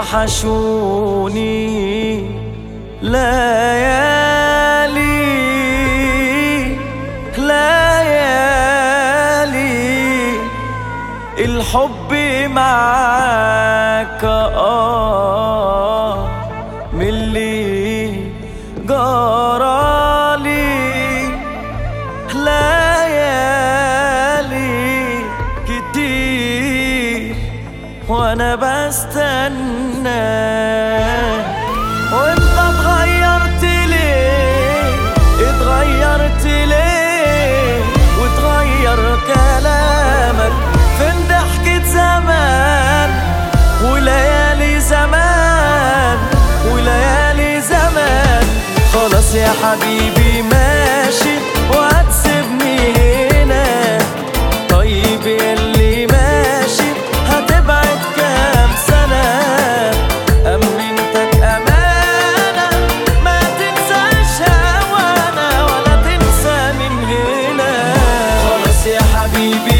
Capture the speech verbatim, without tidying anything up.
وحشوني ليالي ليالي الحب معاك آه من اللي جرالي ليالي كتير وانا بستنى. وانت اتغيرت ليه اتغيرت ليه واتغير كلامك فين ضحكة زمان وليالي زمان وليالي زمان. خلاص يا حبيبي ماشي وهتسيبني هنا. طيب ياللي ماشي هتبعد كام سنة أمنتك أمانة ما تنساش هوانا ولا تنسى من هنا. خلاص يا حبيبي